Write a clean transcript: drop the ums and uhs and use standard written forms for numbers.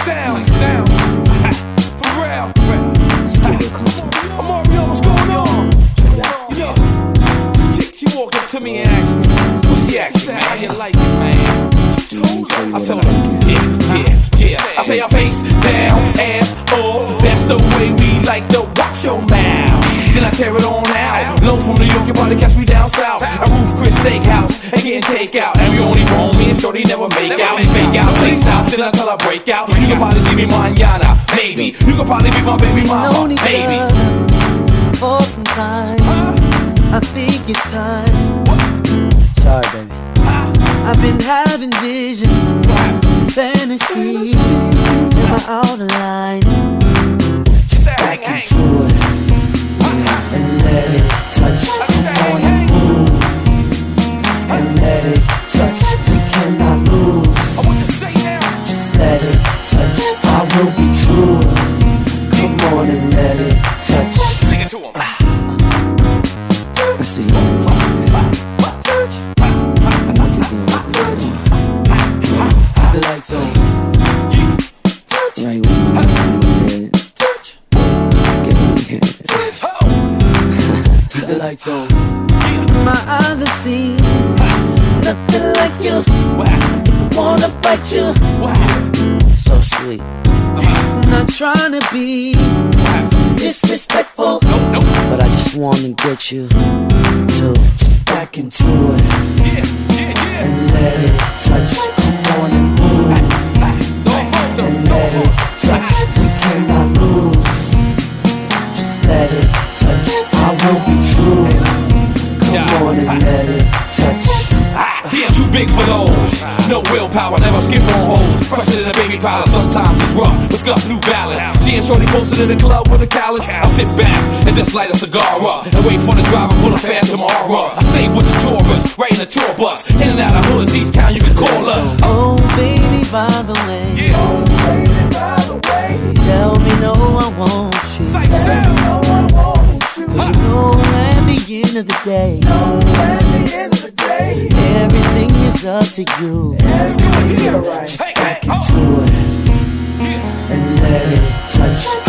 sound. For real. Mario, what's going on? Yo, this chick, she walked up to me and asked me, what's she asking, man? How you like it, man? I said, yeah. I say, I face down, ass up. That's the way we like to watch your mouth. Then I tear it on out. Low from New York, you probably catch me down south. At Roof Chris Steakhouse and getting takeout. And we only roam, me and Shorty never make out. Fake out, place out, then I tell her break out. You can probably see me mañana, maybe. You can probably be my baby mama, maybe. For some time, I think it's time. Sorry, baby. I've been having visions, fantasies, never out of line. Just Back into it, and let it touch. Come on and move, and let it touch. We cannot lose. I want you to say now. Just let it touch. I will be true. Come on and let it touch. Sing it to him. I see you like it. I know you're doing it. The lights on. Right when you get in my head. Keep the lights on. My eyes have seen nothing like you. I wanna bite you. So sweet. Not trying to be disrespectful, But I just wanna get you to just back into it. And let it touch. Come on and move. And let it touch. We cannot lose. Just let it touch. I will be true. Come on and let it touch. See, I'm too big for those. No willpower, never skip on holes. Fresher than a baby powder, sometimes it's rough, but scuff New Balance. She and Shorty posted in the club with a college. I sit back and just light a cigar up and wait for the driver, pull a Phantom aura. I stay with the tourists, right in the tour bus. In and out of hoods, East Town, you can call us. Oh baby, by the way, Oh, baby, by the way, tell me no, I want you. Sight sound. Cause you know at the end of the day, everything is up to you. Let's go, dear. Hey, back into it. And let it touch.